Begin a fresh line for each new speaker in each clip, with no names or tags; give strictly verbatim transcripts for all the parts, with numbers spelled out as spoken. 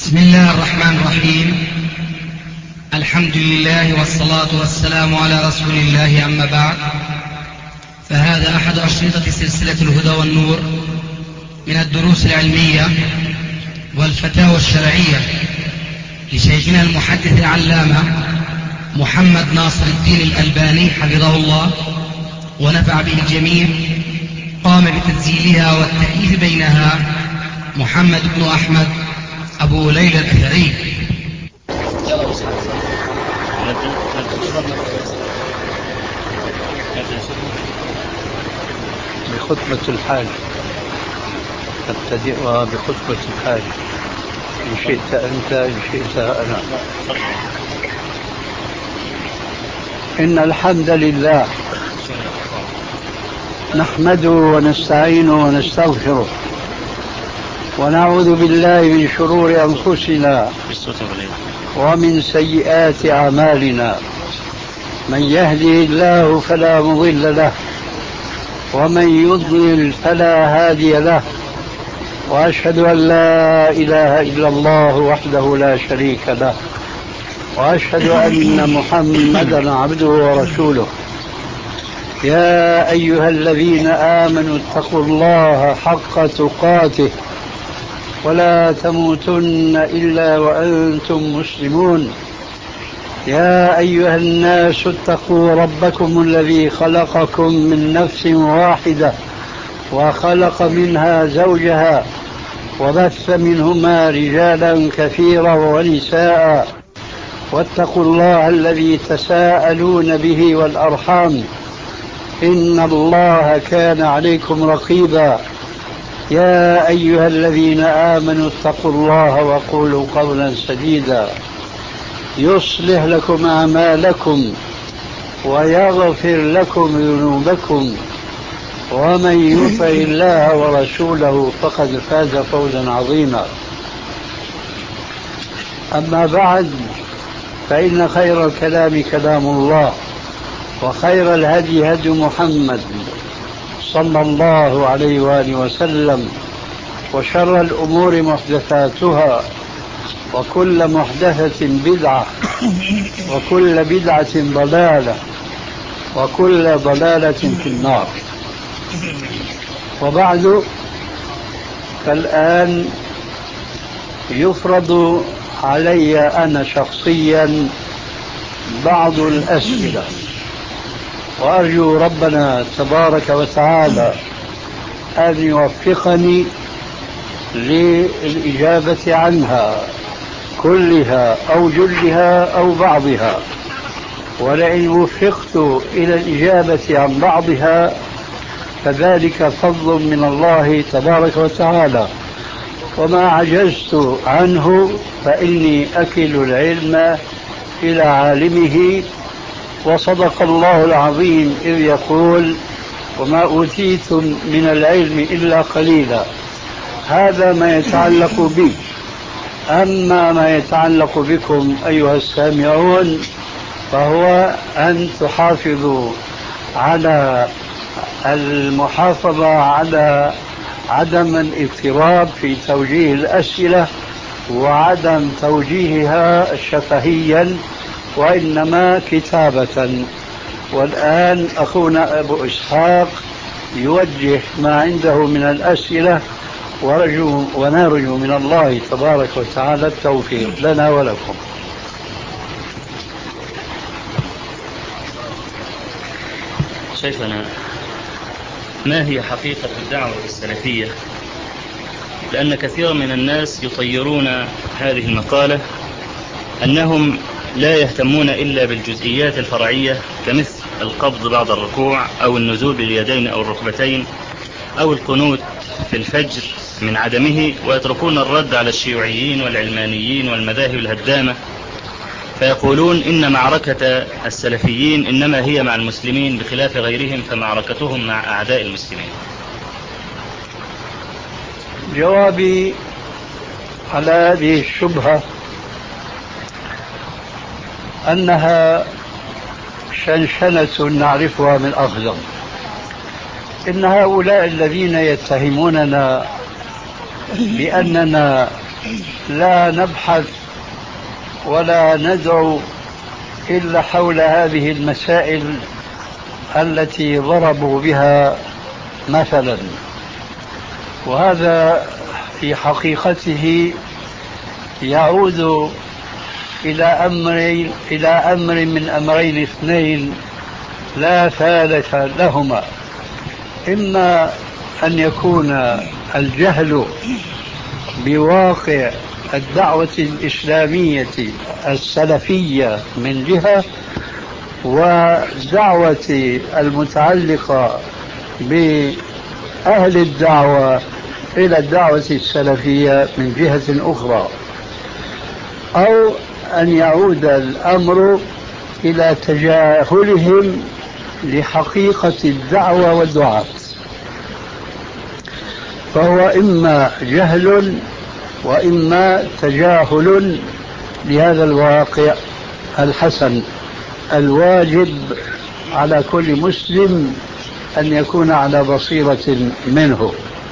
بسم الله الرحمن الرحيم. الحمد لله والصلاة والسلام على رسول الله، أما بعد، فهذا أحد أشرطة سلسلة الهدى والنور من الدروس العلمية والفتاوى الشرعية لشيخنا المحدث العلامة محمد ناصر الدين الألباني حفظه الله ونفع به الجميع. قام بتسجيلها والتأليف بينها محمد بن أحمد أبو ليلى الأثري.
بخطبة الحاج نبتدئها بخطبة الحاج، إن شئت أنت إن شئت أنا. إن الحمد لله نحمده ونستعينه ونستغفره ونعوذ بالله من شرور أنفسنا ومن سيئات أعمالنا. من يهده الله فلا مضل له ومن يضلل فلا هادي له، وأشهد أن لا إله إلا الله وحده لا شريك له، وأشهد أن محمدا عبده ورسوله. يا أيها الذين آمنوا اتقوا الله حق تقاته ولا تموتن إلا وأنتم مسلمون. يا أيها الناس اتقوا ربكم الذي خلقكم من نفس واحدة وخلق منها زوجها وبث منهما رجالا كثيرا ونساء، واتقوا الله الذي تساءلون به والأرحام إن الله كان عليكم رقيبا. يا أيها الذين آمنوا اتقوا الله وقولوا قولا سديدا يصلح لكم أعمالكم ويغفر لكم ذنوبكم، ومن يطع الله ورسوله فقد فاز فوزا عظيما. أما بعد، فإن خير الكلام كلام الله، وخير الهدي هدي محمد صلى الله عليه وآله وسلم، وشر الأمور محدثاتها، وكل محدثة بدعة، وكل بدعة ضلالة، وكل ضلالة في النار. وبعد، فالآن يفرض علي أنا شخصيا بعض الأسئلة، وأرجو ربنا تبارك وتعالى أن يوفقني للإجابة عنها كلها أو جلها أو بعضها. ولئن وفقت إلى الإجابة عن بعضها فذلك فضل من الله تبارك وتعالى، وما عجزت عنه فإني أكل العلم إلى عالمه. وصدق الله العظيم إذ يقول: وما أوتيتم من العلم إلا قليلا. هذا ما يتعلق بي. أما ما يتعلق بكم أيها السامعون فهو أن تحافظوا على المحافظة على عدم الاضطراب في توجيه الأسئلة وعدم توجيهها شفهيا، وإنما كتابة. والآن أخونا أبو إسحاق يوجه ما عنده من الأسئلة، ورجو ونرجو من الله تبارك وتعالى التوفيق لنا ولكم.
شيخنا، ما هي حقيقة الدعوة السلفية؟ لأن كثيرا من الناس يطيرون هذه المقالة أنهم لا يهتمون إلا بالجزئيات الفرعية، كمثل القبض بعد الركوع أو النزول باليدين أو الركبتين أو القنوت في الفجر من عدمه، ويتركون الرد على الشيوعيين والعلمانيين والمذاهب الهدامة، فيقولون إن معركة السلفيين إنما هي مع المسلمين بخلاف غيرهم، فمعركتهم مع أعداء المسلمين.
جوابي على هذه الشبهة أنها شنشنة نعرفها من أخزم. إن هؤلاء الذين يتهموننا بأننا لا نبحث ولا ندعو إلا حول هذه المسائل التي ضربوا بها مثلا. وهذا في حقيقته يعود إلى أمر إلى أمر من أمرين اثنين لا ثالث لهما: إما أن يكون الجهل بواقع الدعوة الإسلامية السلفية من جهة، ودعوة المتعلقة بأهل الدعوة إلى الدعوة السلفية من جهة أخرى، أو أن يعود الأمر إلى تجاهلهم لحقيقة الدعوة والدعاة. فهو إما جهل وإما تجاهل لهذا الواقع الحسن الواجب على كل مسلم أن يكون على بصيرة منه.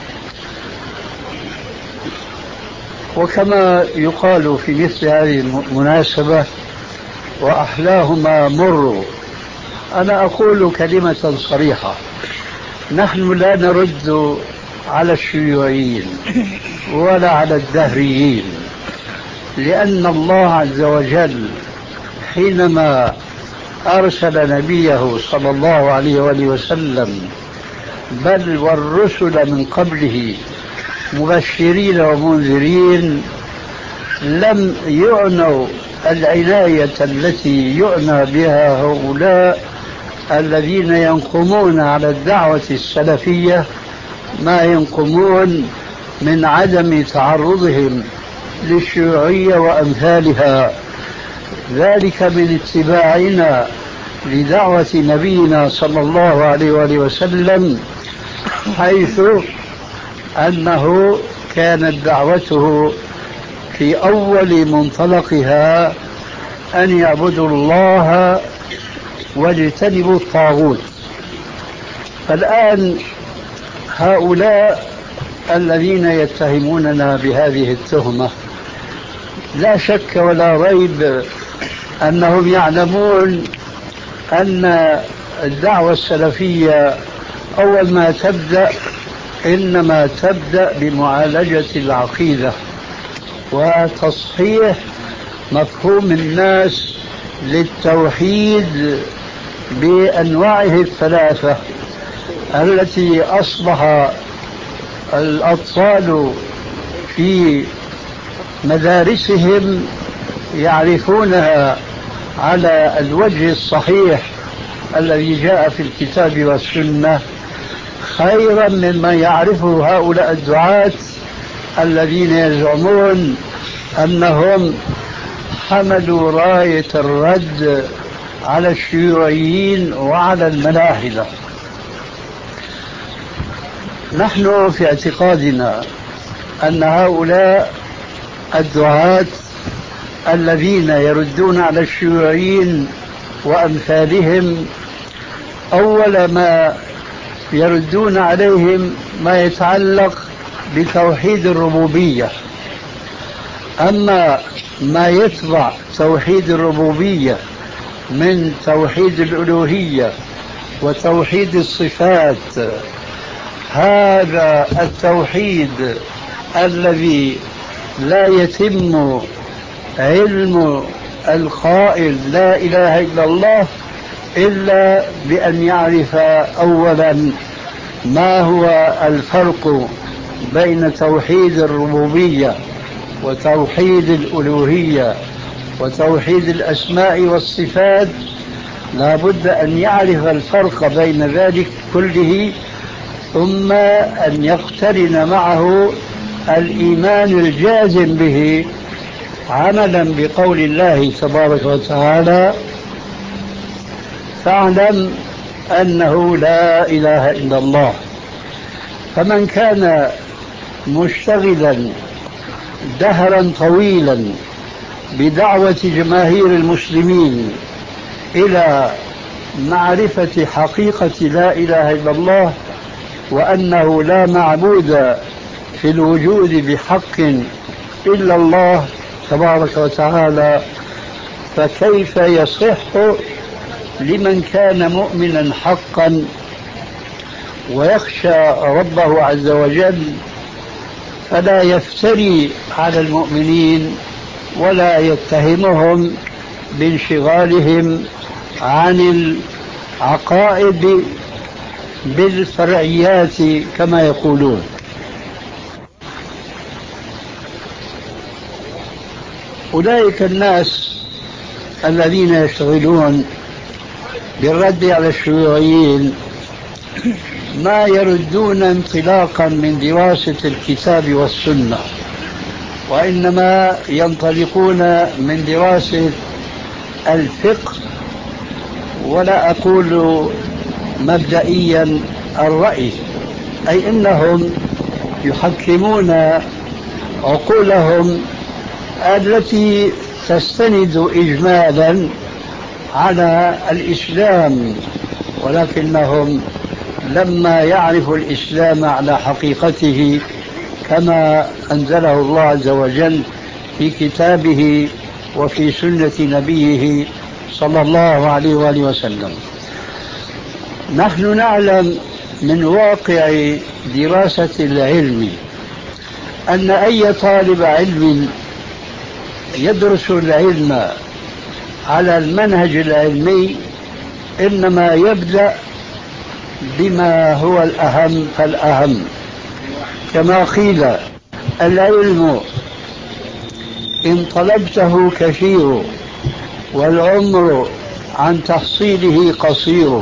وكما يقال في مثل هذه المناسبة: وأحلاهما مر. أنا أقول كلمة صريحة: نحن لا نرد على الشيوعيين ولا على الدهريين، لأن الله عز وجل حينما أرسل نبيه صلى الله عليه وآله وسلم بل والرسل من قبله مبشرين ومنذرين لم يعنوا العناية التي يعنى بها هؤلاء الذين ينقمون على الدعوة السلفية ما ينقمون من عدم تعرضهم للشيوعية وأمثالها، ذلك من اتباعنا لدعوة نبينا صلى الله عليه وآله وسلم، حيث أنه كانت دعوته في أول منطلقها أن يعبدوا الله واجتنبوا الطاغوت. فالآن هؤلاء الذين يتهموننا بهذه التهمة لا شك ولا ريب أنهم يعلمون أن الدعوة السلفية أول ما تبدأ إنما تبدأ بمعالجة العقيدة وتصحيح مفهوم الناس للتوحيد بأنواعه الثلاثة التي أصبح الأطفال في مدارسهم يعرفونها على الوجه الصحيح الذي جاء في الكتاب والسنة، خيرا مما يعرفه هؤلاء الدعاة الذين يزعمون أنهم حملوا راية الرد على الشيوعيين وعلى الملاحدة. نحن في اعتقادنا أن هؤلاء الدعاة الذين يردون على الشيوعيين وأمثالهم أول ما يردون عليهم ما يتعلق بتوحيد الربوبية. أما ما يتبع توحيد الربوبية من توحيد الألوهية وتوحيد الصفات، هذا التوحيد الذي لا يتم علم القائل لا إله إلا الله إلا بأن يعرف أولا ما هو الفرق بين توحيد الربوبية وتوحيد الألوهية وتوحيد الأسماء والصفات. لا بد أن يعرف الفرق بين ذلك كله، ثم أن يقترن معه الإيمان الجازم به، عملا بقول الله تبارك وتعالى: فاعلم أنه لا إله إلا الله. فمن كان مشتغلا دهرا طويلا بدعوة جماهير المسلمين إلى معرفة حقيقة لا إله إلا الله وأنه لا معبود في الوجود بحق
إلا الله تبارك وتعالى، فكيف يصح لمن كان مؤمنا حقا ويخشى ربه عز وجل فلا يفتري على المؤمنين ولا يتهمهم بانشغالهم عن العقائد بالفرعيات كما يقولون؟ أولئك الناس الذين يشتغلون بالرد على الشيوعيين ما يردون انطلاقا من دراسة الكتاب والسنة، وإنما ينطلقون من دراسة الفقه، ولا أقول مبدئيا الرأي، أي إنهم يحكمون عقولهم التي تستند إجمالا على الإسلام، ولكنهم لما يعرفوا الإسلام على حقيقته كما أنزله الله عز وجل في كتابه وفي سنة نبيه صلى الله عليه وآله وسلم. نحن نعلم من واقع دراسة العلم أن أي طالب علم يدرس العلم على المنهج العلمي إنما يبدأ بما هو الأهم فالأهم، كما قيل: العلم إن طلبته كثير والعمر عن تحصيله قصير،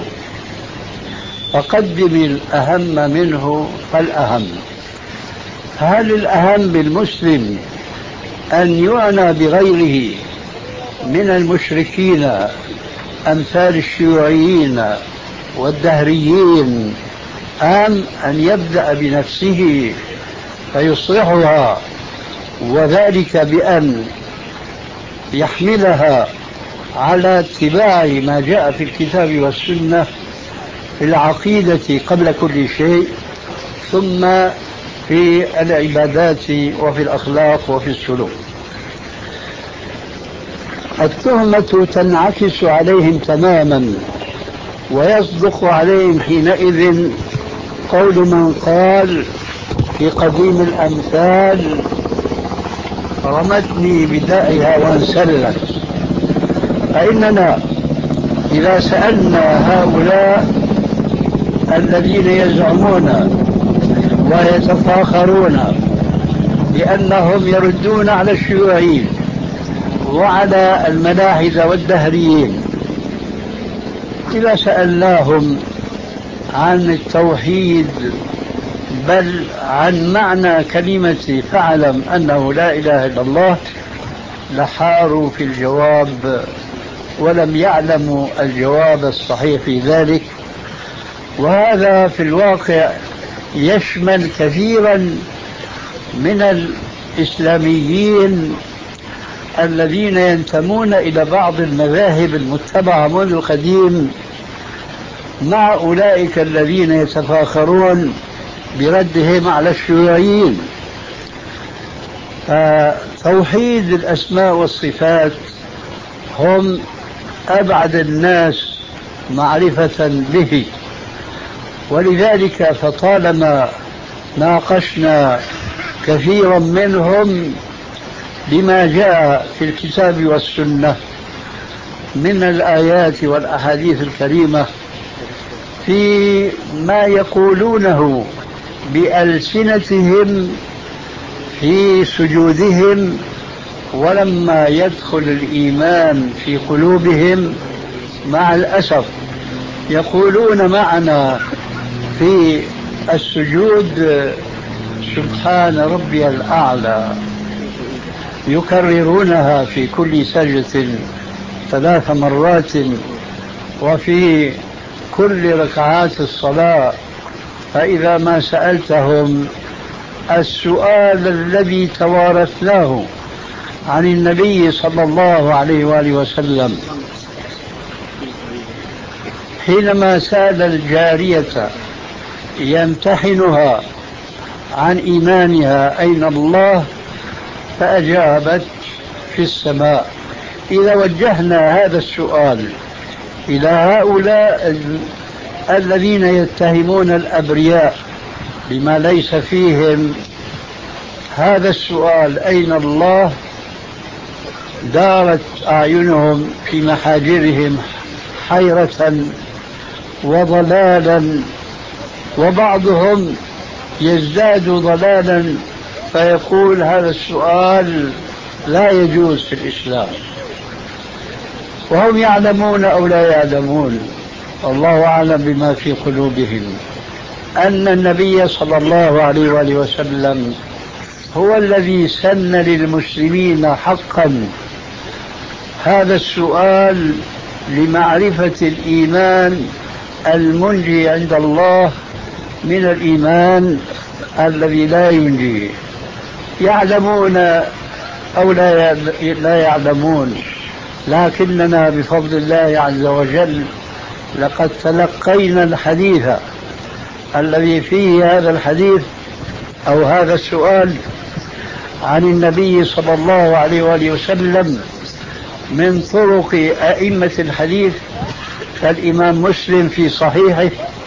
فقدم الأهم منه فالأهم. هل الأهم بالمسلم أن يعنى بغيره من المشركين أمثال الشيوعيين والدهريين، أم أن يبدأ بنفسه فيصلحها، وذلك بأن يحملها على اتباع ما جاء في الكتاب والسنة في العقيدة قبل كل شيء، ثم في العبادات وفي الأخلاق وفي السلوك؟ التهمة تنعكس عليهم تماما، ويصدق عليهم حينئذ قول من قال في قديم الأمثال: رمتني بدائها وانسلت. فإننا إذا سألنا هؤلاء الذين يزعمون ويتفاخرون بأنهم يردون على الشيوعيين وعلى الملاحدة والدهريين، إذا سألناهم عن التوحيد بل عن معنى كلمة فاعلم أنه لا إله إلا الله، لحاروا في الجواب ولم يعلموا الجواب الصحيح في ذلك. وهذا في الواقع يشمل كثيرا من الإسلاميين الذين ينتمون إلى بعض المذاهب المتبعة منذ القديم، مع أولئك الذين يتفاخرون بردهم على الشيوعيين. توحيد الأسماء والصفات هم أبعد الناس معرفة به، ولذلك فطالما ناقشنا كثيرا منهم بما جاء في الكتاب والسنة من الآيات والأحاديث الكريمة في ما يقولونه بألسنتهم في سجودهم، ولما يدخل الإيمان في قلوبهم مع الأسف يقولون معنا في السجود: سبحان ربي الأعلى، يكررونها في كل سجدة ثلاث مرات وفي كل ركعات الصلاة. فإذا ما سألتهم السؤال الذي توارثناه عن النبي صلى الله عليه وآله وسلم حينما سأل الجارية يمتحنها عن إيمانها: أين الله؟ فأجابت في السماء. إذا وجهنا هذا السؤال إلى هؤلاء الذين يتهمون الأبرياء بما ليس فيهم، هذا السؤال أين الله؟ دارت أعينهم في محاجرهم حيرة وضلالا، وبعضهم يزداد ضلالا فيقول هذا السؤال لا يجوز في الإسلام، وهم يعلمون أو لا يعلمون، الله أعلم بما في قلوبهم، أن النبي صلى الله عليه وآله وسلم هو الذي سن للمسلمين حقا هذا السؤال لمعرفة الإيمان المنجي عند الله من الإيمان الذي لا ينجي. يعلمون أو لا يعلمون، لكننا بفضل الله عز وجل لقد تلقينا الحديث الذي فيه هذا الحديث أو هذا السؤال عن النبي صلى الله عليه وآله وسلم من طرق أئمة الحديث كالإمام مسلم في صحيحه،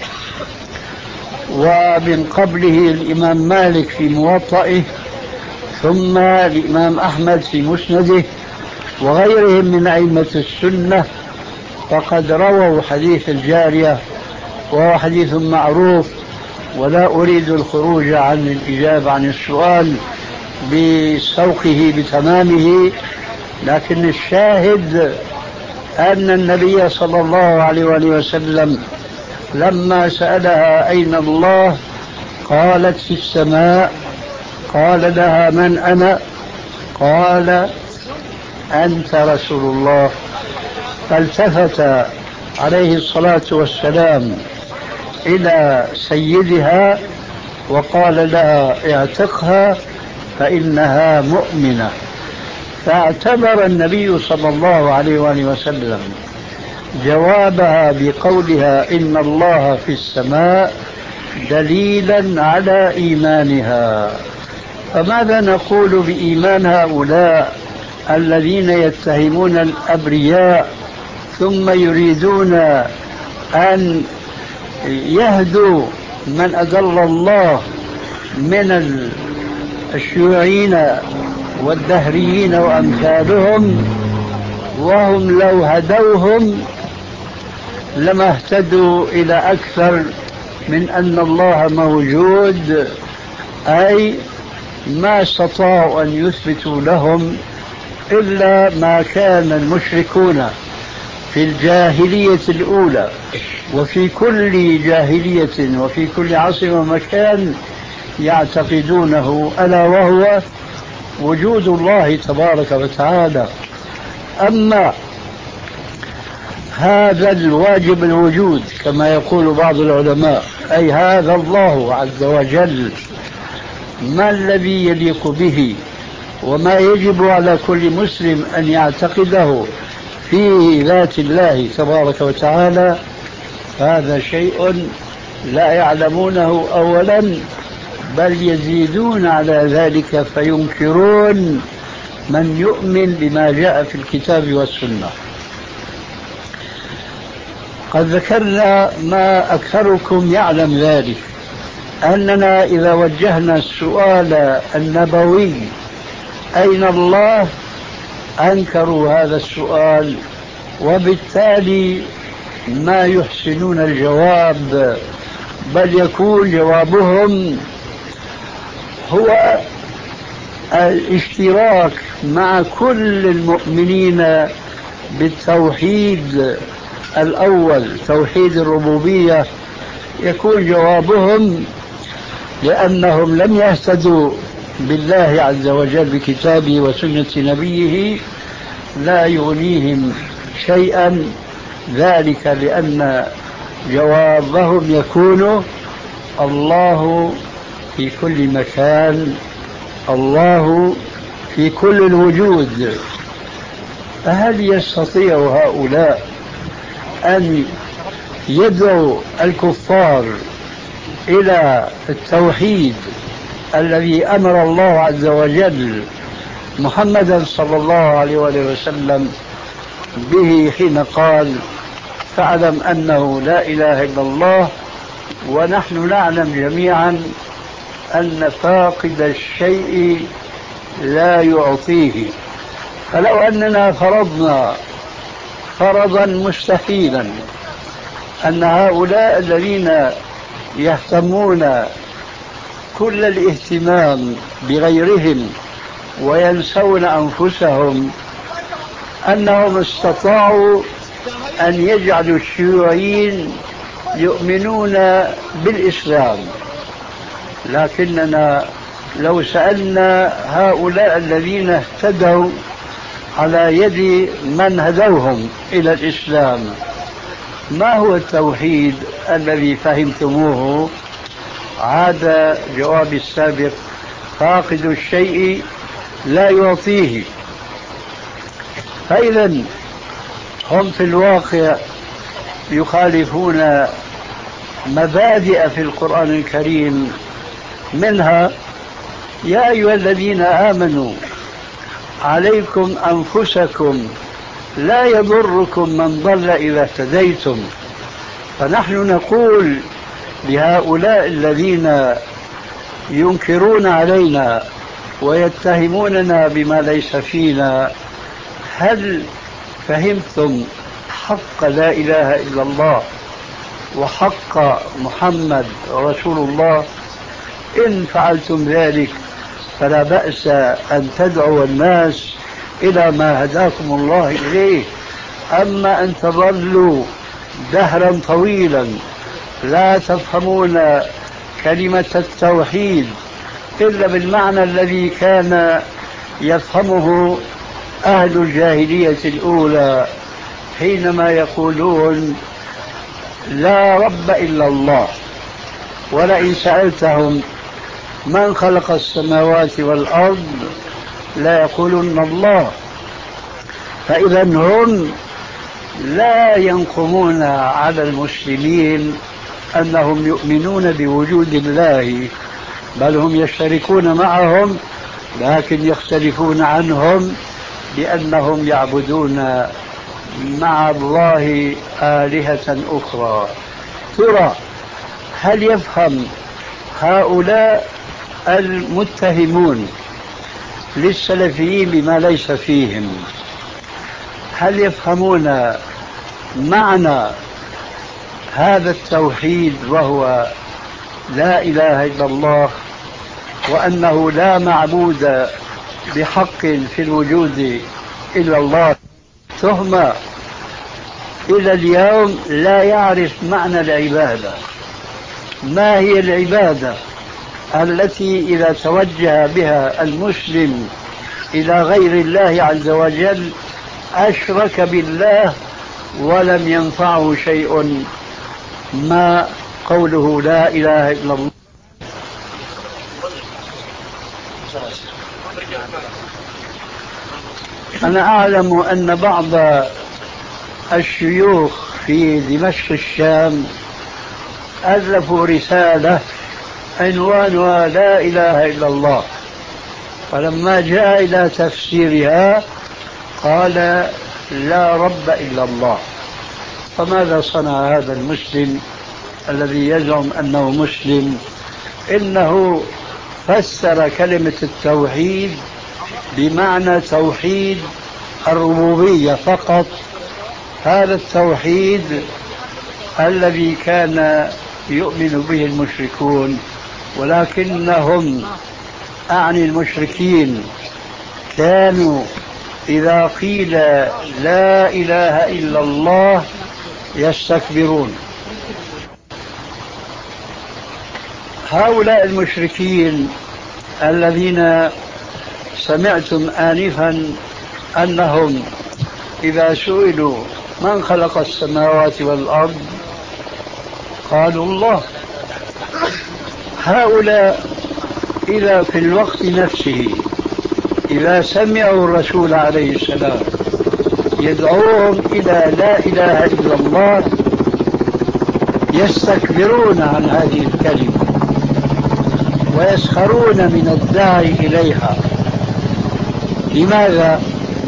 ومن قبله الإمام مالك في موطئه، ثم الإمام أحمد في مسنده، وغيرهم من أئمة السنة، فقد رووا حديث الجارية، وهو حديث معروف، ولا أريد الخروج عن الإجابة عن السؤال بسوقه بتمامه، لكن الشاهد أن النبي صلى الله عليه وآله وسلم لما سألها أين الله قالت في السماء، قال لها من أنا؟ قال أنت رسول الله. فالتفت عليه الصلاة والسلام إلى سيدها وقال لها اعتقها فإنها مؤمنة. فاعتبر النبي صلى الله عليه وآله وسلم جوابها بقولها إن الله في السماء دليلا على إيمانها. فماذا نقول بإيمان هؤلاء الذين يتهمون الأبرياء ثم يريدون أن يهدوا من أضل الله من الشيوعيين والدهريين وأمثالهم، وهم لو هدوهم لما اهتدوا إلى أكثر من أن الله موجود، أي ما استطاعوا أن يثبتوا لهم إلا ما كان المشركون في الجاهلية الأولى وفي كل جاهلية وفي كل عصر ومكان يعتقدونه، ألا وهو وجود الله تبارك وتعالى. أما هذا الواجب الوجود كما يقول بعض العلماء، أي هذا الله عز وجل ما الذي يليق به وما يجب على كل مسلم أن يعتقده في ذات الله تبارك وتعالى، هذا شيء لا يعلمونه أولا، بل يزيدون على ذلك فينكرون من يؤمن بما جاء في الكتاب والسنة. قد ذكرنا ما أكثركم يعلم ذلك، أننا إذا وجهنا السؤال النبوي أين الله أنكروا هذا السؤال، وبالتالي ما يحسنون الجواب، بل يكون جوابهم هو الاشتراك مع كل المؤمنين بالتوحيد الأول، توحيد الربوبية. يكون جوابهم لأنهم لم يهتدوا بالله عز وجل بكتابه وسنة نبيه لا يغنيهم شيئا ذلك، لأن جوابهم يكون الله في كل مكان، الله في كل الوجود. فهل يستطيع هؤلاء أن يدعوا الكفار إلى التوحيد الذي أمر الله عز وجل محمدا صلى الله عليه وسلم به حين قال فاعلم أنه لا إله إلا الله، ونحن نعلم جميعا أن فاقد الشيء لا يعطيه. فلو أننا فرضنا فرضا مستحيلا أن هؤلاء الذين يهتمون كل الاهتمام بغيرهم وينسون أنفسهم أنهم استطاعوا أن يجعلوا الشيوعيين يؤمنون بالإسلام، لكننا لو سألنا هؤلاء الذين اهتدوا على يد من هدوهم إلى الإسلام ما هو التوحيد الذي فهمتموه، عاد جواب السابق فاقد الشيء لا يعطيه. فإذا هم في الواقع يخالفون مبادئ في القرآن الكريم، منها يا أيها الذين آمنوا عليكم أنفسكم لا يضركم من ضل إذا اهتديتم. فنحن نقول لهؤلاء الذين ينكرون علينا ويتهموننا بما ليس فينا هل فهمتم حق لا إله إلا الله وحق محمد رسول الله؟ إن فعلتم ذلك فلا بأس أن تدعوا الناس إلى ما هداكم الله إليه. أما أن تظلوا دهرا طويلا لا تفهمون كلمة التوحيد إلا بالمعنى الذي كان يفهمه أهل الجاهلية الأولى حينما يقولون لا رب إلا الله، ولئن سألتهم من خلق السماوات والأرض لا يقولون الله. فإذا هم لا ينقمون على المسلمين أنهم يؤمنون بوجود الله، بل هم يشتركون معهم، لكن يختلفون عنهم لأنهم يعبدون مع الله آلهة أخرى. ترى هل يفهم هؤلاء المتهمون للسلفيين بما ليس فيهم، هل يفهمون معنى هذا التوحيد وهو لا إله إلا الله، وأنه لا معبود بحق في الوجود إلا الله؟ تهمة إلى اليوم لا يعرف معنى العبادة. ما هي العبادة التي إذا توجه بها المسلم إلى غير الله عز وجل أشرك بالله ولم ينفعه شيء ما قوله لا إله إلا الله؟ أنا أعلم أن بعض الشيوخ في دمشق الشام ألفوا رسالة عنوانها لا إله إلا الله، فلما جاء إلى تفسيرها قال لا رب إلا الله. فماذا صنع هذا المسلم الذي يزعم أنه مسلم؟ إنه فسر كلمة التوحيد بمعنى توحيد الربوبية فقط، هذا التوحيد الذي كان يؤمن به المشركون. ولكنهم أعني المشركين كانوا إذا قيل لا إله إلا الله يستكبرون. هؤلاء المشركين الذين سمعتم آنفا أنهم إذا سئلوا من خلق السماوات والأرض قالوا الله، هؤلاء إذا في الوقت نفسه إذا سمعوا الرسول عليه السلام يدعوهم إلى لا إله إلا الله يستكبرون عن هذه الكلمة ويسخرون من الداعي إليها. لماذا؟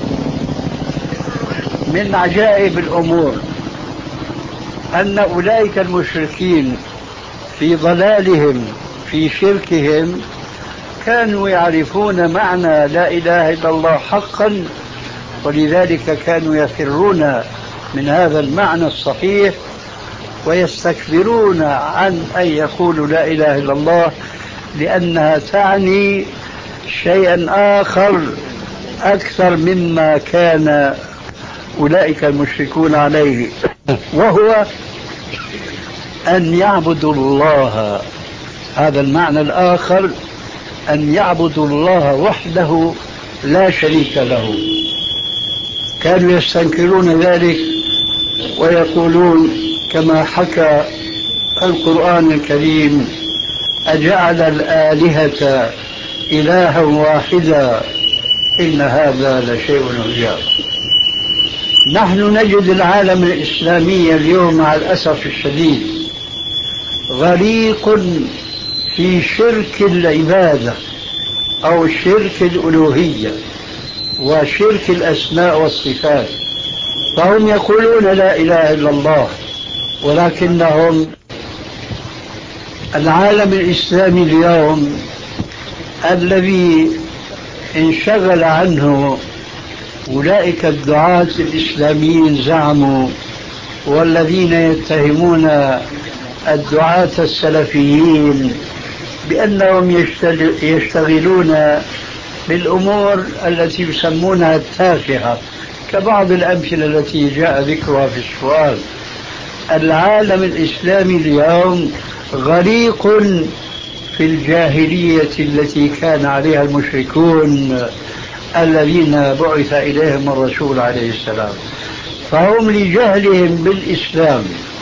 من عجائب الأمور أن أولئك المشركين في ضلالهم في شركهم كانوا يعرفون معنى لا إله إلا الله حقا، ولذلك كانوا يفرون من هذا المعنى الصحيح ويستكبرون عن أن يقولوا لا إله إلا الله، لأنها تعني شيئا آخر أكثر مما كان أولئك المشركون عليه، وهو أن يعبدوا الله. هذا المعنى الآخر، أن يعبدوا الله وحده لا شريك له. كانوا يستنكرون ذلك ويقولون كما حكى القرآن الكريم: أجعل الآلهة إلها واحدا إن هذا لشيء عجاب. نحن نجد العالم الإسلامي اليوم مع الأسف الشديد غريق في شرك العبادة أو شرك الألوهية وشرك الأسماء والصفات. فهم يقولون لا إله إلا الله، ولكنهم العالم الإسلامي اليوم الذي انشغل عنه أولئك الدعاة الإسلاميين زعموا، والذين يتهمون الدعاة السلفيين بأنهم يشتغلون بالأمور التي يسمونها التافهة، كبعض الأمثلة التي جاء ذكرها في السؤال. العالم الإسلامي اليوم غريق في الجاهلية التي كان عليها المشركون الذين بعث إليهم الرسول عليه السلام. فهم لجهلهم بالإسلام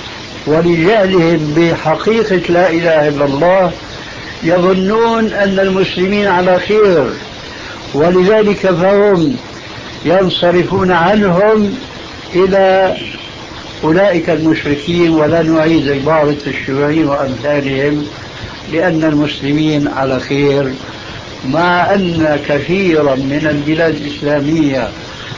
ولجهلهم بحقيقة لا إله إلا الله يظنون أن المسلمين على خير، ولذلك فهم ينصرفون عنهم إلى أولئك المشركين، ولا نعيد عبارة الشيوعيين وأمثالهم، لأن المسلمين على خير، مع أن كثيرا من البلاد الإسلامية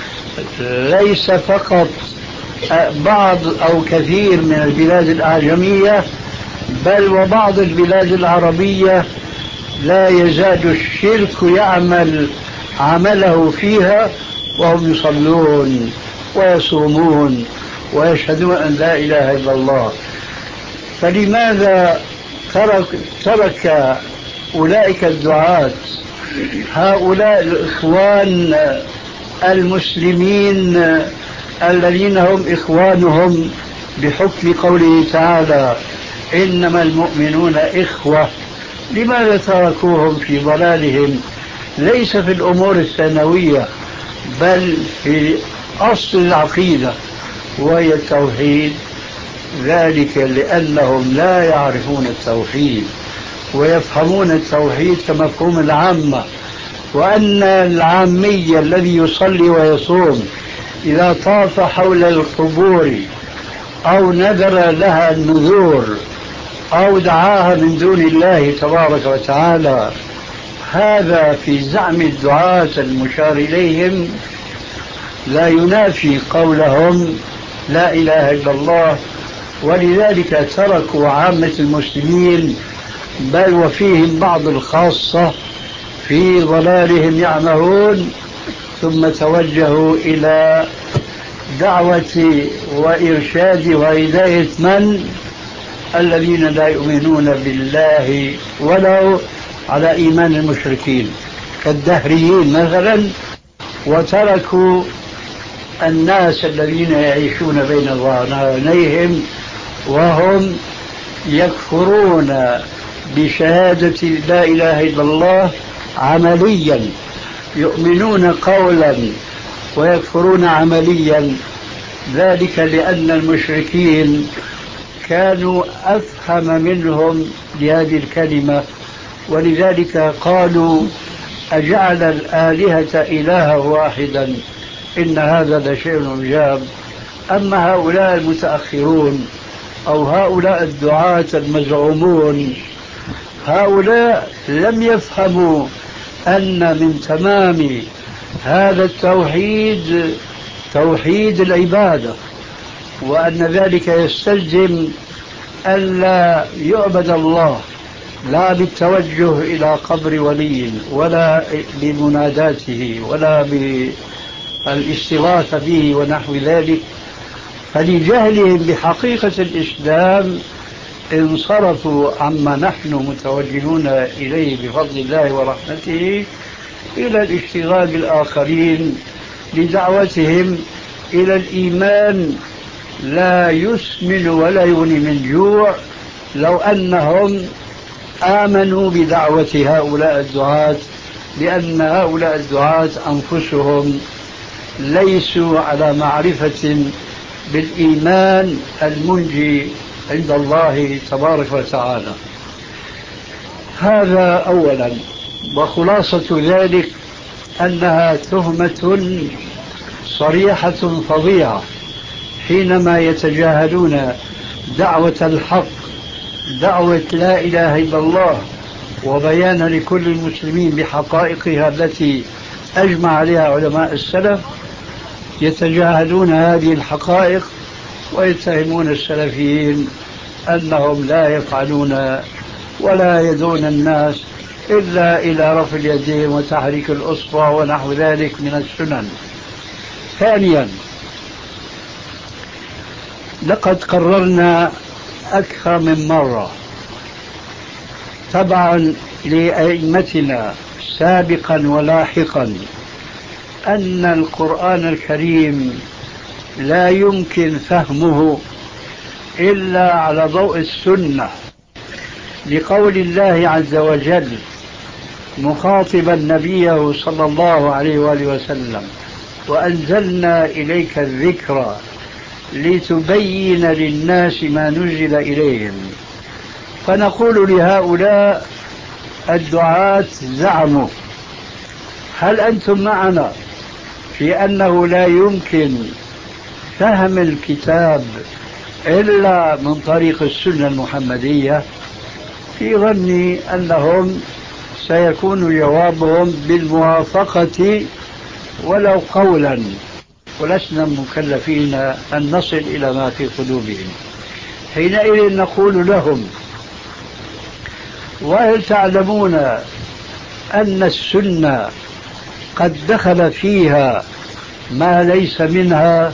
ليس فقط بعض أو كثير من البلاد الأعجمية، بل وبعض البلاد العربية لا يزال الشرك يعمل عمله فيها، وهم يصلون ويصومون ويشهدون أن لا إله إلا الله. فلماذا ترك, ترك أولئك الدعاة هؤلاء الإخوان المسلمين الذين هم إخوانهم بحكم قوله تعالى إنما المؤمنون إخوة؟ لماذا تركوهم في ضلالهم ليس في الأمور الثانوية بل في أصل العقيدة وهي التوحيد؟ ذلك لأنهم لا يعرفون التوحيد ويفهمون التوحيد كمفهوم العامة، وأن العامي الذي يصلي ويصوم إذا طاف حول القبور أو نذر لها النذور أو دعاها من دون الله تبارك وتعالى، هذا في زعم الدعاة المشار إليهم لا ينافي قولهم لا إله إلا الله. ولذلك تركوا عامة المسلمين، بل وفيهم بعض الخاصة في ضلالهم يعمهون، ثم توجهوا إلى دعوة وإرشاد وهداية من؟ الذين لا يؤمنون بالله ولو على إيمان المشركين كالدهريين مثلا، وتركوا الناس الذين يعيشون بين ظهرانيهم وهم يكفرون بشهادة لا إله إلا الله عمليا، يؤمنون قولا ويكفرون عمليا. ذلك لأن المشركين كانوا أفهم منهم لهذه الكلمة، ولذلك قالوا أجعل الآلهة إلها واحدا إن هذا لشيء عجاب. أما هؤلاء المتأخرون أو هؤلاء الدعاة المزعومون، هؤلاء لم يفهموا أن من تمام هذا التوحيد توحيد العبادة، وأن ذلك يستلزم ألا يعبد الله لا بالتوجه إلى قبر ولي ولا بمناداته ولا بالاستغاثة به ونحو ذلك. فلجهلهم بحقيقة الإسلام انصرفوا عما نحن متوجهون إليه بفضل الله ورحمته إلى الاشتغال بالآخرين لدعوتهم إلى الإيمان لا يسمن ولا يغني من جوع، لو أنهم آمنوا بدعوة هؤلاء الدعاة، لأن هؤلاء الدعاة أنفسهم ليسوا على معرفة بالإيمان المنجي عند الله تبارك وتعالى. هذا أولا. وخلاصة ذلك أنها تهمة صريحة فظيعة حينما يتجاهلون دعوة الحق، دعوة لا إله إلا الله، وبيان لكل المسلمين بحقائقها التي أجمع عليها علماء السلف. يتجاهلون هذه الحقائق ويتهمون السلفيين أنهم لا يفعلون ولا يدعون الناس إلا إلى رفع اليدين وتحريك الأصبع ونحو ذلك من السنن. ثانيا، لقد قررنا أكثر من مرة تبعا لأئمتنا سابقا ولاحقا أن القرآن الكريم لا يمكن فهمه إلا على ضوء السنة، لقول الله عز وجل مخاطبا نبيه صلى الله عليه وآله وسلم: وأنزلنا إليك الذكر لتبين للناس ما نزل إليهم. فنقول لهؤلاء الدعاة زعموا: هل أنتم معنا في أنه لا يمكن فهم الكتاب إلا من طريق السنة المحمدية؟ في ظني أنهم سيكون جوابهم بالموافقة ولو قولا، ولسنا مكلفين أن نصل إلى ما في قلوبهم. حينئذ نقول لهم: وهل تعلمون أن السنة قد دخل فيها ما ليس منها؟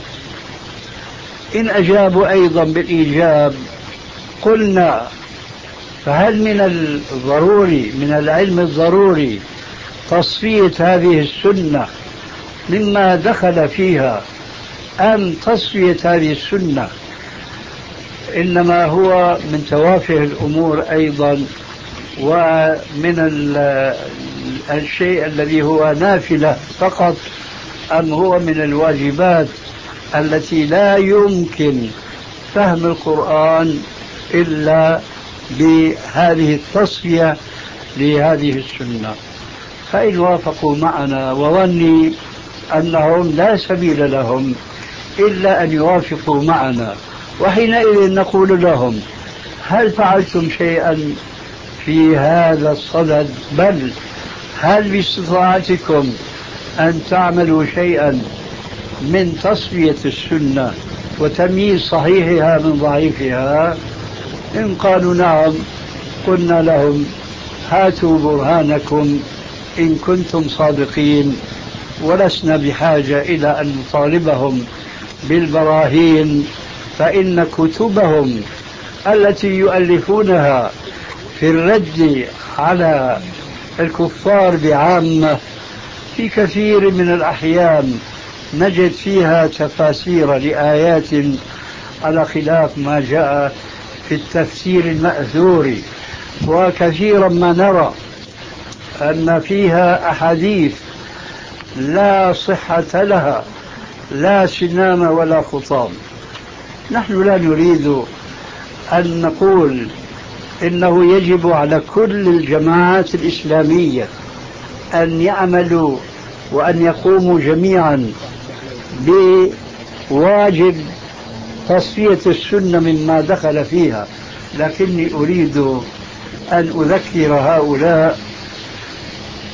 إن أجابوا أيضا بالإيجاب قلنا: فهل من الضروري من العلم الضروري تصفية هذه السنة مما دخل فيها، أم تصفية هذه السنة إنما هو من توافه الأمور أيضا ومن الشيء الذي هو نافلة فقط، أم هو من الواجبات التي لا يمكن فهم القرآن إلا بهذه التصفية لهذه السنة؟ فإن وافقوا معنا، وظني أنهم لا سبيل لهم إلا أن يوافقوا معنا، وحينئذ نقول لهم: هل فعلتم شيئا في هذا الصدد؟ بل هل باستطاعتكم أن تعملوا شيئا من تصفية السنة وتمييز صحيحها من ضعيفها؟ إن قالوا نعم، قلنا لهم: هاتوا برهانكم إن كنتم صادقين. ولسنا بحاجة إلى أن نطالبهم بالبراهين، فإن كتبهم التي يؤلفونها في الرد على الكفار بعامة في كثير من الأحيان نجد فيها تفاسير لآيات على خلاف ما جاء في التفسير المأثور، وكثيرا ما نرى أن فيها أحاديث لا صحة لها، لا سنام ولا خطام. نحن لا نريد أن نقول إنه يجب على كل الجماعات الإسلامية أن يعملوا وأن يقوموا جميعا بواجب تصفية السنة مما دخل فيها، لكني أريد أن أذكر هؤلاء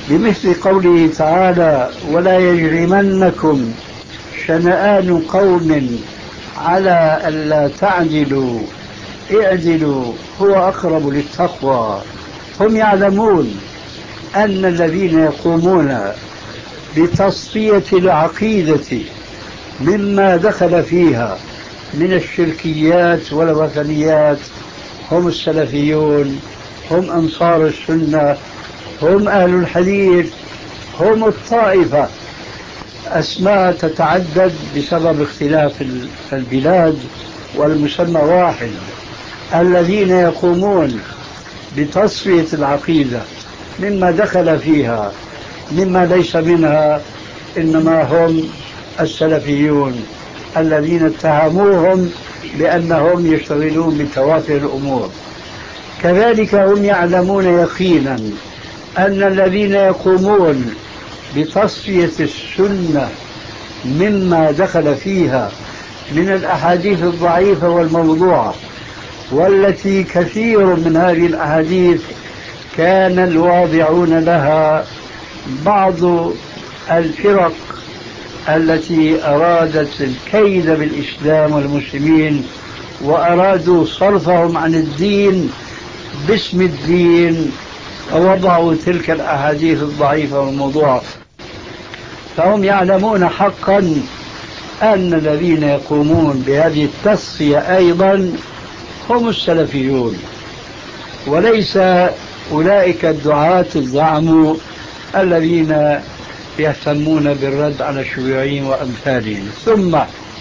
بمثل قوله تعالى: ولا يجرمنكم شنآن قوم على ألا تعدلوا اعدلوا هو أقرب للتقوى. هم يعلمون أن الذين يقومون بتصفية العقيدة مما دخل فيها من الشركيات والوثنيات هم السلفيون، هم أنصار السنة، هم أهل الحديث، هم الطائفة. أسماء تتعدد بسبب اختلاف البلاد والمسمى واحد. الذين يقومون بتصفية العقيدة مما دخل فيها مما ليس منها إنما هم السلفيون الذين اتهموهم بأنهم يشتغلون بتوافه الأمور. كذلك هم يعلمون يقينا أن الذين يقومون بتصفية السنة مما دخل فيها من الأحاديث الضعيفة والموضوعة، والتي كثير من هذه الأحاديث كان الواضعون لها بعض الفرق التي أرادت الكيد بالإسلام والمسلمين وأرادوا صرفهم عن الدين باسم الدين، ووضعوا تلك الأحاديث الضعيفة والموضوعة. فهم يعلمون حقا أن الذين يقومون بهذه التصفية أيضا هم السلفيون، وليس أولئك الدعاة الزعموا الذين يهتمون بالرد على الشيوعيين وأمثالهم. ثم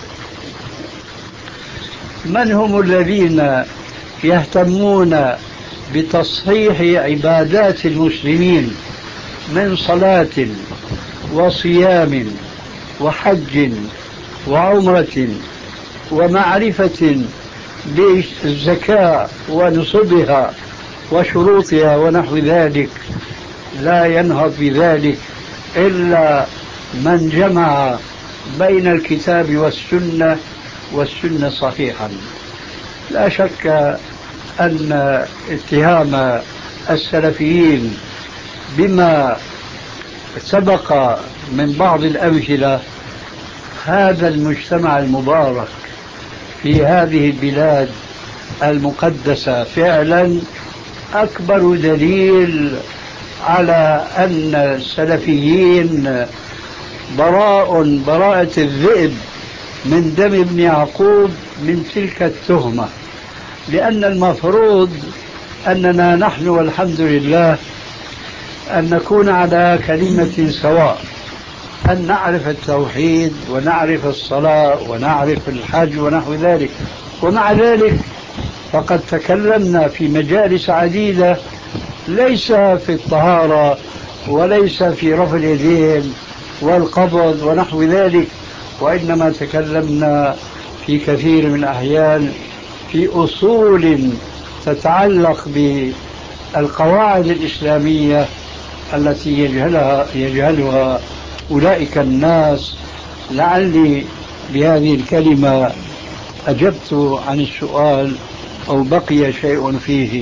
من هم الذين يهتمون بتصحيح عبادات المسلمين من صلاة وصيام وحج وعمرة ومعرفة بالزكاة ونصبها وشروطها ونحو ذلك؟ لا ينهض بذلك إلا من جمع بين الكتاب والسنة والسنة صحيحا. لا شك أن اتهام السلفيين بما سبق من بعض الأمثلة هذا المجتمع المبارك في هذه البلاد المقدسة فعلا أكبر دليل على أن السلفيين براء براءة الذئب من دم ابن يعقوب من تلك التهمة. لأن المفروض أننا نحن والحمد لله أن نكون على كلمة سواء، أن نعرف التوحيد ونعرف الصلاة ونعرف الحج ونحو ذلك. ومع ذلك فقد تكلمنا في مجالس عديدة ليس في الطهارة وليس في رفع اليدين والقبض ونحو ذلك، وإنما تكلمنا في كثير من الأحيان في أصول تتعلق بالقواعد الإسلامية التي يجهلها, يجهلها أولئك الناس. لعلي بهذه الكلمة أجبت عن السؤال أو بقي شيء فيه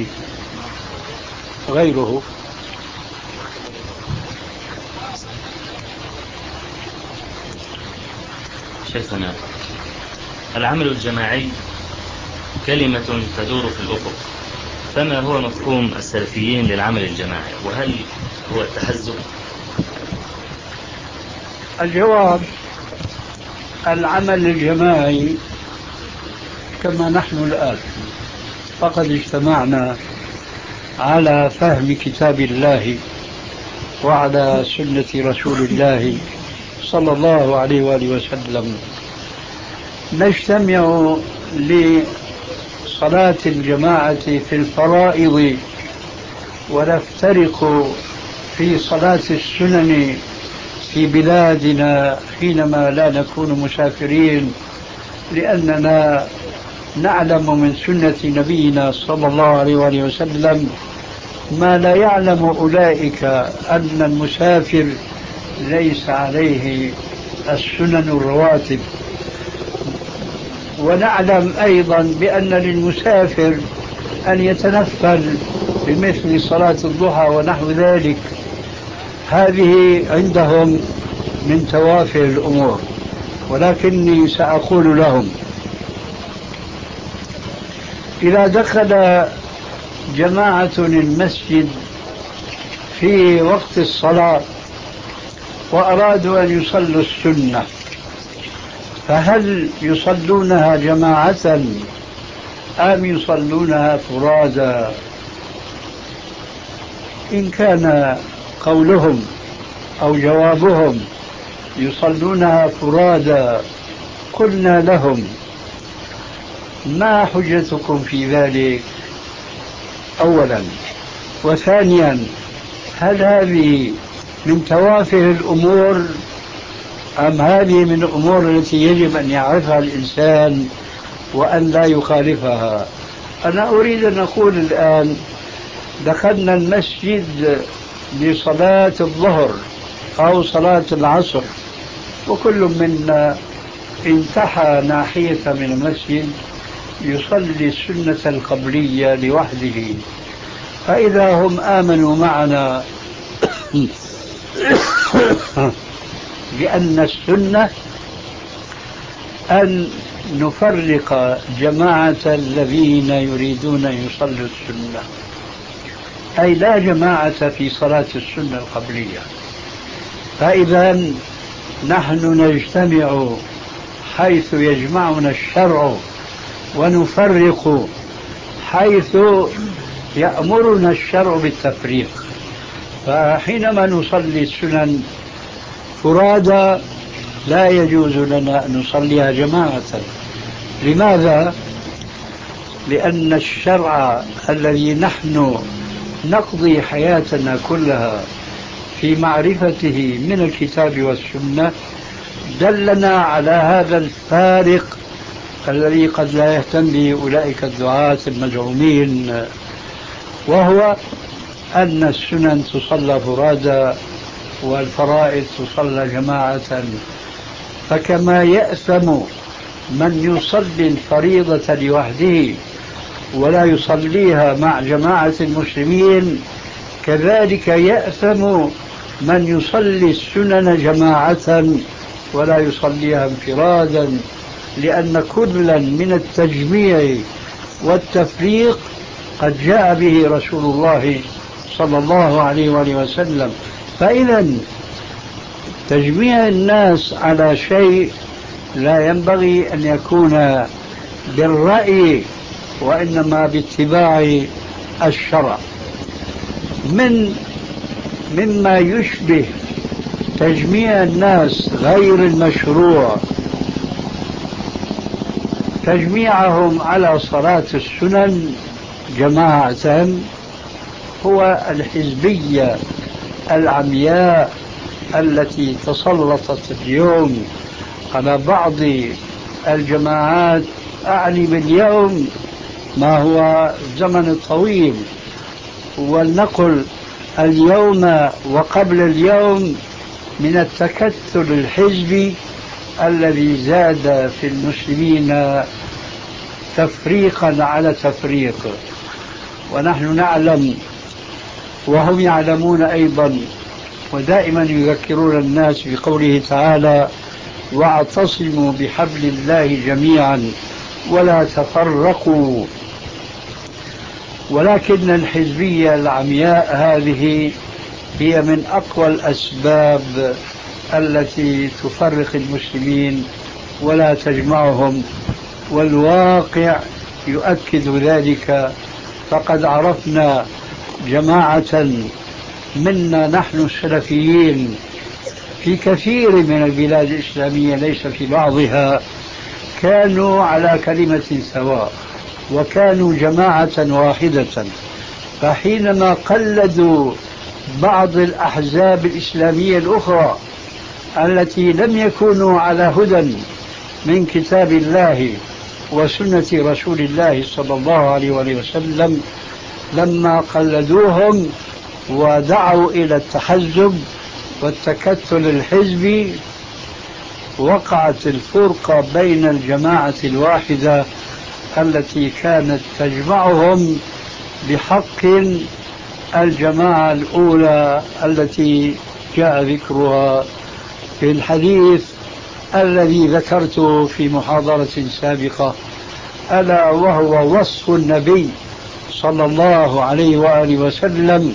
غيره.
شيخنا، العمل الجماعي كلمة تدور في الأفق، فما هو مفهوم السلفيين للعمل الجماعي، وهل هو التحزب؟
الجواب: العمل الجماعي كما نحن الآن فقد اجتمعنا على فهم كتاب الله وعلى سنة رسول الله صلى الله عليه وآله وسلم. نجتمع لصلاة الجماعة في الفرائض ونفترق في صلاة السنن في بلادنا حينما لا نكون مسافرين، لأننا نعلم من سنة نبينا صلى الله عليه وآله وسلم ما لا يعلم أولئك، أن المسافر ليس عليه السنن الرواتب. ونعلم أيضا بأن للمسافر أن يتنفل بمثل صلاة الضحى ونحو ذلك. هذه عندهم من توافه الأمور، ولكني سأقول لهم: إذا دخل جماعة المسجد في وقت الصلاة وأرادوا أن يصلوا السنة، فهل يصلونها جماعة أم يصلونها فرادا؟ إن كان قولهم أو جوابهم يصلونها فرادا، قلنا لهم: ما حجتكم في ذلك؟ أولا. وثانيا، هل هذه من توافه الأمور أم هذه من الأمور التي يجب أن يعرفها الإنسان وأن لا يخالفها؟ أنا أريد أن أقول الآن: دخلنا المسجد لصلاة الظهر أو صلاة العصر، وكل منا انتحى ناحية من المسجد يصلي السنة القبلية لوحده، فإذا هم آمنوا معنا بأن السنة أن نفرق جماعة الذين يريدون أن يصلوا السنة، أي لا جماعة في صلاة السنة القبلية، فإذا نحن نجتمع حيث يجمعنا الشرع ونفرق حيث يأمرنا الشرع بالتفريق. فحينما نصلي السنن فرادا لا يجوز لنا أن نصليها جماعة. لماذا؟ لأن الشرع الذي نحن نقضي حياتنا كلها في معرفته من الكتاب والسنة دلنا على هذا الفارق الذي قد لا يهتم به أولئك الدعاة المزعومين، وهو أن السنن تصلى فرادا والفرائض تصلى جماعة. فكما يأثم من يصلي الفريضة لوحده ولا يصليها مع جماعة المسلمين، كذلك يأثم من يصلي السنن جماعة ولا يصليها انفرادا، لأن كلا من التجميع والتفريق قد جاء به رسول الله صلى الله عليه وآله وسلم. فإذا تجميع الناس على شيء لا ينبغي أن يكون بالرأي وإنما باتباع الشرع. من مما يشبه تجميع الناس غير المشروع تجميعهم على صلاة السنن جماعة هو الحزبية العمياء التي تسلطت اليوم على بعض الجماعات. أعني باليوم ما هو الزمن الطويل، ولنقل اليوم وقبل اليوم، من التكتل الحزبي الذي زاد في المسلمين تفريقا على تفريق. ونحن نعلم وهم يعلمون أيضا، ودائما يذكرون الناس بقوله تعالى: واعتصموا بحبل الله جميعا ولا تفرقوا. ولكن الحزبية العمياء هذه هي من أقوى الأسباب التي تفرق المسلمين ولا تجمعهم، والواقع يؤكد ذلك. فقد عرفنا جماعة منا نحن السلفيين في كثير من البلاد الإسلامية ليس في بعضها كانوا على كلمة سواء وكانوا جماعة واحدة، فحينما قلدوا بعض الأحزاب الإسلامية الأخرى التي لم يكونوا على هدى من كتاب الله وسنة رسول الله صلى الله عليه وسلم، لما قلدوهم ودعوا إلى التحزب والتكتل الحزبي، وقعت الفرقة بين الجماعة الواحدة التي كانت تجمعهم بحق الجماعة الأولى التي جاء ذكرها في الحديث الذي ذكرته في محاضرة سابقة، ألا وهو وصف النبي صلى الله عليه وآله وسلم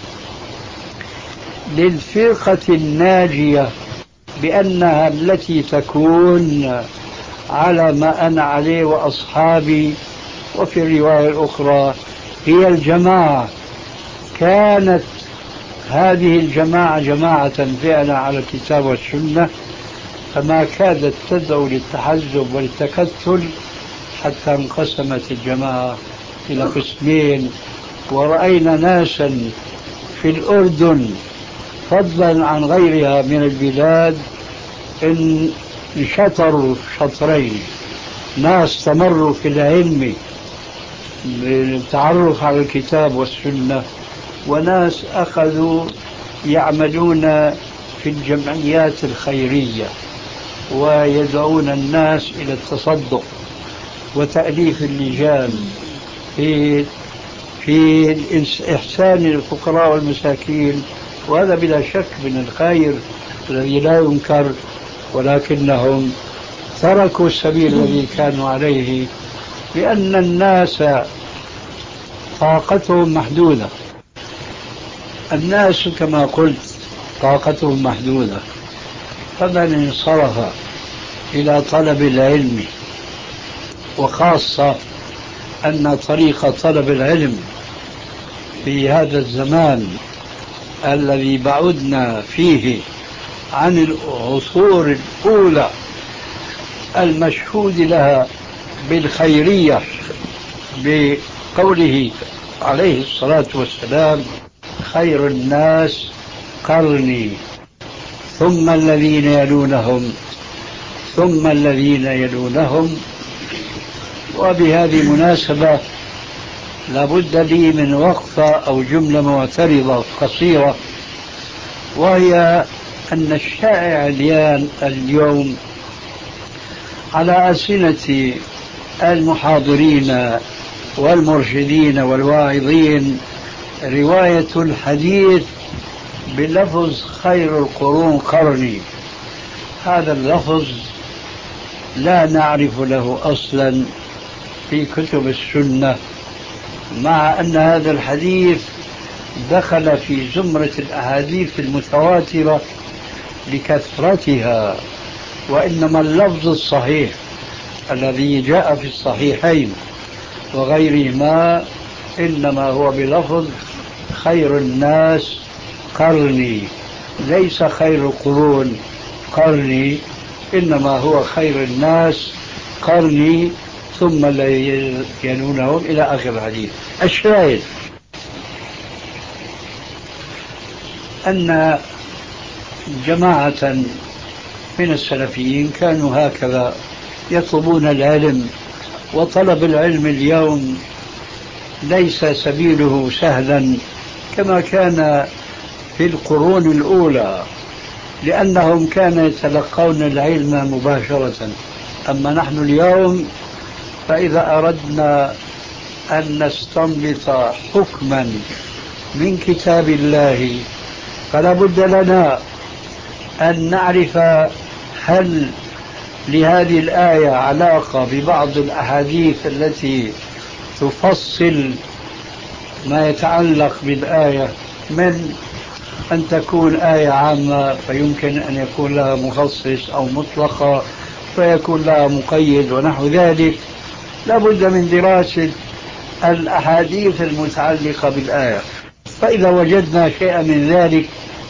للفرقة الناجية بأنها التي تكون على ما أنا عليه وأصحابي، وفي الرواية الأخرى هي الجماعة. كانت هذه الجماعة جماعة فعلا على الكتاب والسنة، فما كادت تدعو للتحزب والتكتل حتى انقسمت الجماعة إلى قسمين. ورأينا ناسا في الأردن فضلا عن غيرها من البلاد إن شطروا شطرين، ناس استمروا في العلم بالتعرف على الكتاب والسنة، وناس أخذوا يعملون في الجمعيات الخيرية ويدعون الناس إلى التصدق وتأليف اللجان في في إحسان للفقراء والمساكين، وهذا بلا شك من الخير الذي لا ينكر، ولكنهم تركوا السبيل الذي كانوا عليه، لأن الناس طاقتهم محدودة. الناس كما قلت طاقتهم محدودة، فمن انصرف إلى طلب العلم، وخاصة أن طريق طلب العلم في هذا الزمان الذي بعدنا فيه عن العصور الأولى المشهود لها بالخيرية بقوله عليه الصلاة والسلام: خير الناس قرني ثم الذين يلونهم ثم الذين يلونهم. وبهذه المناسبة لابد لي من وقفة أو جملة معترضة قصيرة، وهي أن الشائع اليوم على ألسنة المحاضرين والمرشدين والواعظين رواية الحديث بلفظ خير القرون قرني. هذا اللفظ لا نعرف له أصلا في كتب السنة، مع أن هذا الحديث دخل في زمرة الأحاديث المتواترة لكثرتها، وإنما اللفظ الصحيح الذي جاء في الصحيحين وغيرهما إنما هو بلفظ خير الناس قرني، ليس خير القرون قرني، إنما هو خير الناس قرني ثم الذين يلونهم إلى آخر الحديث. الشاهد أن جماعة من السلفيين كانوا هكذا يطلبون العلم، وطلب العلم اليوم ليس سبيله سهلا كما كان في القرون الأولى، لأنهم كانوا يتلقون العلم مباشرة. أما نحن اليوم فإذا أردنا أن نستنبط حكما من كتاب الله فلا بد لنا أن نعرف هل لهذه الآية علاقة ببعض الأحاديث التي تفصل ما يتعلق بالآية، من أن تكون آية عامة فيمكن أن يكون لها مخصص، أو مطلقة فيكون لها مقيد ونحو ذلك. لا بد من دراسة الأحاديث المتعلقة بالآية، فإذا وجدنا شيئا من ذلك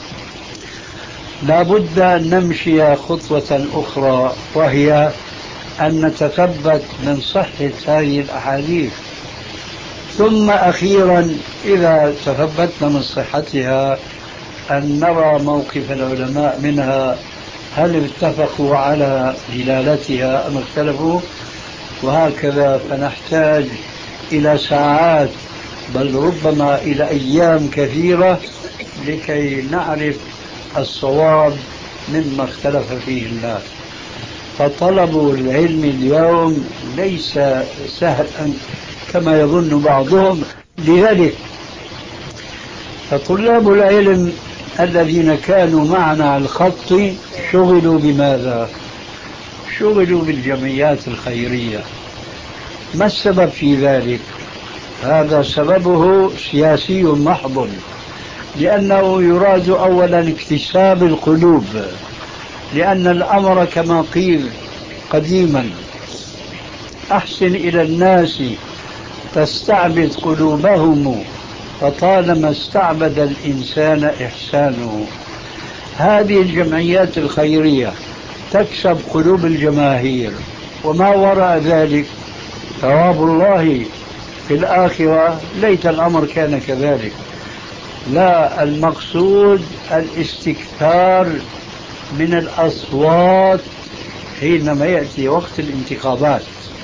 لا بد أن نمشي خطوة أخرى، وهي أن نتثبت من صحة هذه الأحاديث، ثم أخيرا إذا تثبتنا من صحتها أن نرى موقف العلماء منها، هل اتفقوا على دلالتها أم اختلفوا، وهكذا. فنحتاج إلى ساعات بل ربما إلى أيام كثيرة لكي نعرف الصواب مما اختلف فيه الناس. فطلب العلم اليوم ليس سهلا كما يظن بعضهم، لذلك فطلاب العلم الذين كانوا معنا على الخط شغلوا بماذا؟ شغلوا بالجمعيات الخيرية. ما السبب في ذلك؟ هذا سببه سياسي محض، لأنه يراد أولا اكتساب القلوب، لأن الأمر كما قيل قديما: أحسن إلى الناس تستعبد قلوبهم، فطالما استعبد الإنسان إحسانه. هذه الجمعيات الخيرية تكسب قلوب الجماهير، وما وراء ذلك ثواب الله في الآخرة. ليت الأمر كان كذلك. لا، المقصود الاستكثار من الأصوات حينما يأتي وقت الانتخابات.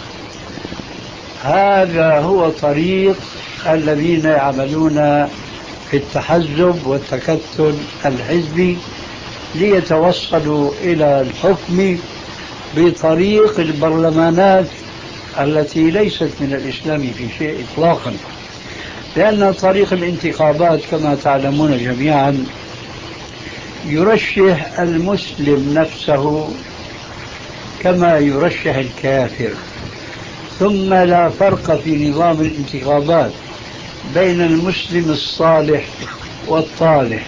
هذا هو طريق الذين يعملون في التحزب والتكتل الحزبي ليتوصلوا إلى الحكم بطريق البرلمانات التي ليست من الإسلام في شيء إطلاقا، لأن طريق الانتخابات كما تعلمون جميعا يرشح المسلم نفسه كما يرشح الكافر. ثم لا فرق في نظام الانتخابات بين المسلم الصالح والطالح،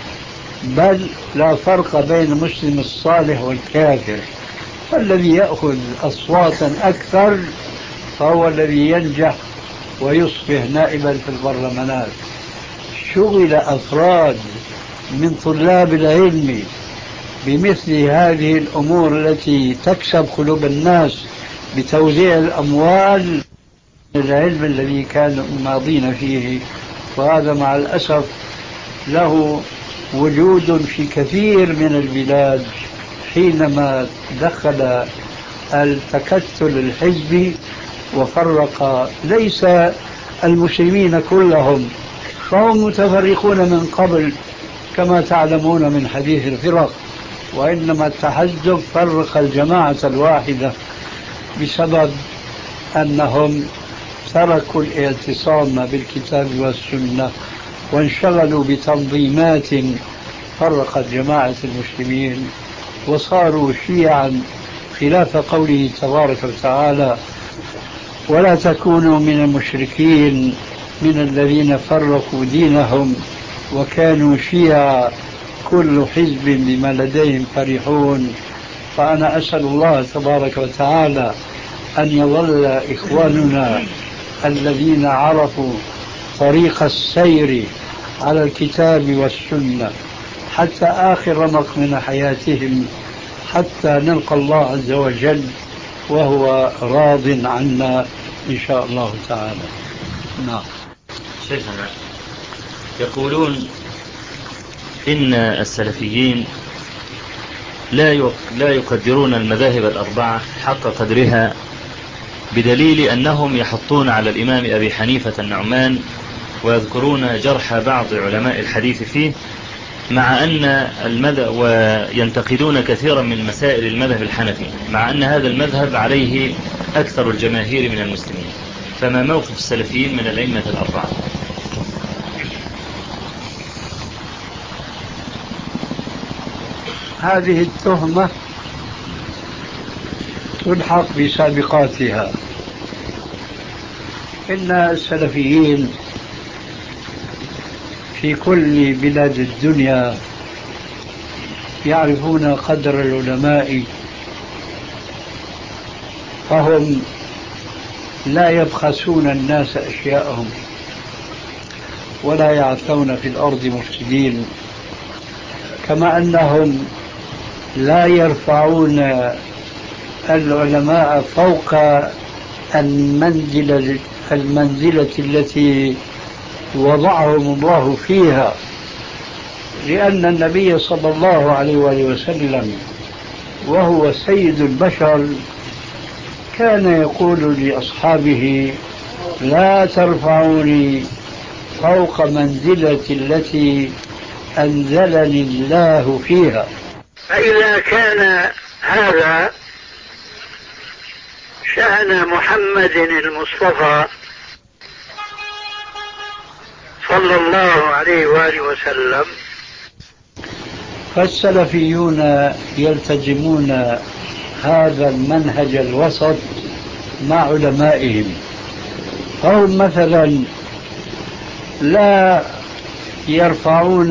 بل لا فرق بين المسلم الصالح والكافر. فالذي يأخذ أصواتا أكثر فهو الذي ينجح ويصبح نائبا في البرلمانات. شغل أفراد من طلاب العلم بمثل هذه الأمور التي تكسب قلوب الناس بتوزيع الأموال، العلم الذي كانوا ماضين فيه، وهذا مع الأسف له وجود في كثير من البلاد. حينما دخل التكتل الحزبي وفرق ليس المسلمين كلهم، فهم متفرقون من قبل كما تعلمون من حديث الفرق، وإنما التحزب فرق الجماعة الواحدة بسبب أنهم تركوا الاعتصام بالكتاب والسنة وانشغلوا بتنظيمات فرقت جماعة المسلمين وصاروا شيعا، خلاف قوله تبارك وتعالى: ولا تكونوا من المشركين من الذين فرقوا دينهم وكانوا شيعا كل حزب بما لديهم فرحون. فأنا أسأل الله تبارك وتعالى أن يظل إخواننا الذين عرفوا طريق السير على الكتاب والسنة حتى آخر رمق من حياتهم، حتى نلقى الله عز وجل وهو راض عنا إن شاء الله تعالى. نعم.
شيخنا، يقولون إن السلفيين لا لا يقدرون المذاهب الأربعة حق قدرها، بدليل أنهم يحطون على الإمام أبي حنيفة النعمان ويذكرون جرح بعض علماء الحديث فيه، مع أن المذهب وينتقدون كثيرا من مسائل المذهب الحنفي، مع أن هذا المذهب عليه أكثر الجماهير من المسلمين. فما موقف السلفيين من الأئمة الأربعة؟
هذه التهمة تلحق بسابقاتها. إن السلفيين في كل بلاد الدنيا يعرفون قدر العلماء، فهم لا يبخسون الناس أشياءهم ولا يعثون في الأرض مفسدين، كما أنهم لا يرفعون العلماء فوق المنزلة, المنزلة التي وضعهم الله فيها، لأن النبي صلى الله عليه وآله وسلم وهو سيد البشر كان يقول لأصحابه: لا ترفعوني فوق منزلتي التي أنزلني الله فيها. فإذا كان هذا شأن محمد المصطفى صلى الله عليه وآله وسلم، فالسلفيون يلتزمون هذا المنهج الوسط مع علمائهم، فهم مثلا لا يرفعون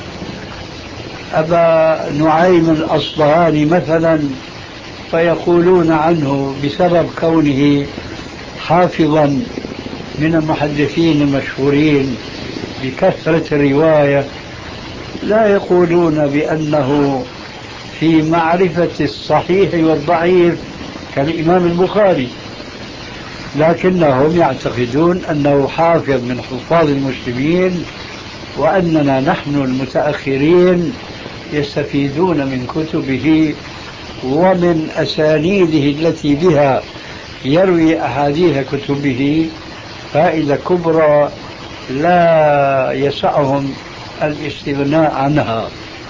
أبا نعيم الأصبهاني مثلا فيقولون عنه بسبب كونه حافظا من المحدثين المشهورين بكثرة الرواية، لا يقولون بأنه في معرفة الصحيح والضعيف كالإمام البخاري، لكنهم يعتقدون أنه حافظ من حفاظ المسلمين، وأننا نحن المتأخرين يستفيدون من كتبه ومن أسانيده التي بها يروي أحاديث كتبه فائدة كبرى لا يسعهم الاستغناء عنها،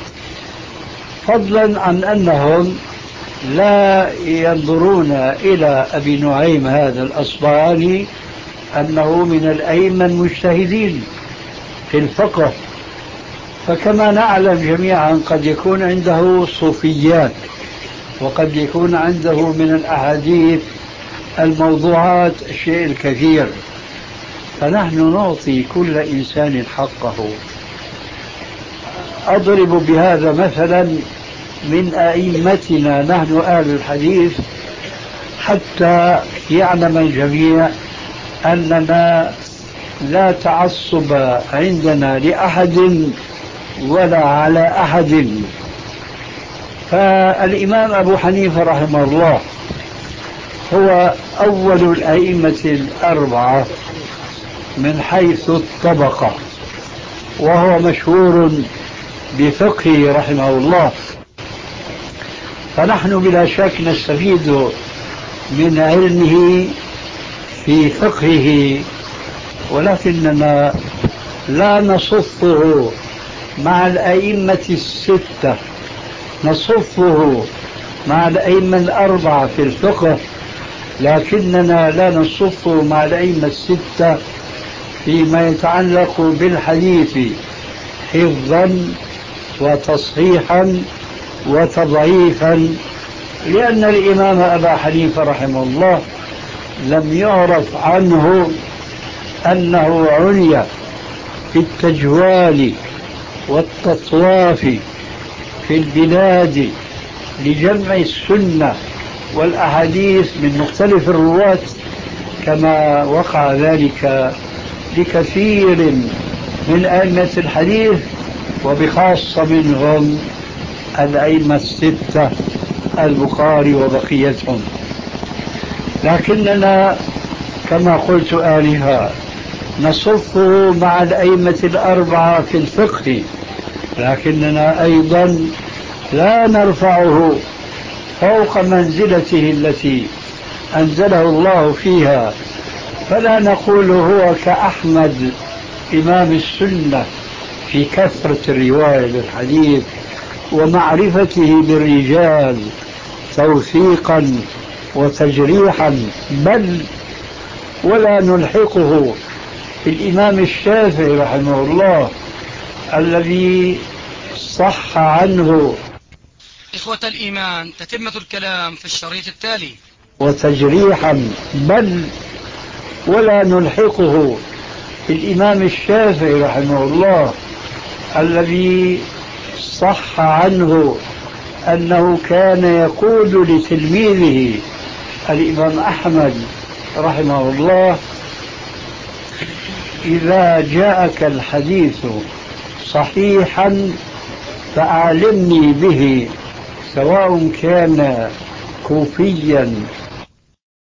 فضلا عن أنهم لا ينظرون إلى أبي نعيم هذا الأصبهاني أنه من الأئمة المجتهدين في الفقه، فكما نعلم جميعا قد يكون عنده صوفيات، وقد يكون عنده من الأحاديث الموضوعات الشيء الكثير، فنحن نعطي كل إنسان حقه. أضرب بهذا مثلا من أئمتنا نحن أهل الحديث حتى يعلم الجميع أننا لا تعصب عندنا لأحد ولا على أحد. فالإمام أبو حنيفة رحمه الله هو أول الأئمة الأربعة من حيث الطبقة، وهو مشهور بفقهه رحمه الله، فنحن بلا شك نستفيد من علمه في فقهه، ولكننا لا نصفه مع الأئمة الستة، نصفه مع الأئمة الأربعة في الفقه، لكننا لا نصفه مع الأئمة الستة فيما يتعلق بالحديث حفظا وتصحيحا وتضعيفا، لأن الإمام أبا حنيفة رحمه الله لم يعرف عنه أنه عني في التجوال والتطواف في البلاد لجمع السنة والأحاديث من مختلف الرواة، كما وقع ذلك لكثير من أئمة الحديث، وبخاصة منهم الأئمة الستة البخاري وبقيتهم. لكننا كما قلت آنفا نصفه مع الأئمة الأربعة في الفقه، لكننا أيضا لا نرفعه فوق منزلته التي أنزله الله فيها، فلا نقول هو كأحمد إمام السنة في كثرة الرواية للحديث ومعرفته بالرجال توثيقا وتجريحا، بل ولا نلحقه بالإمام الشافعي رحمه الله الذي صح عنه
إخوة الإيمان تتمة الكلام في الشريط التالي.
وتجريحا، بل ولا نلحقه بالإمام الشافعي رحمه الله الذي صح عنه أنه كان يقول لتلميذه الإمام أحمد رحمه الله: إذا جاءك الحديث صحيحا فأعلمني به، سواء كان كوفيا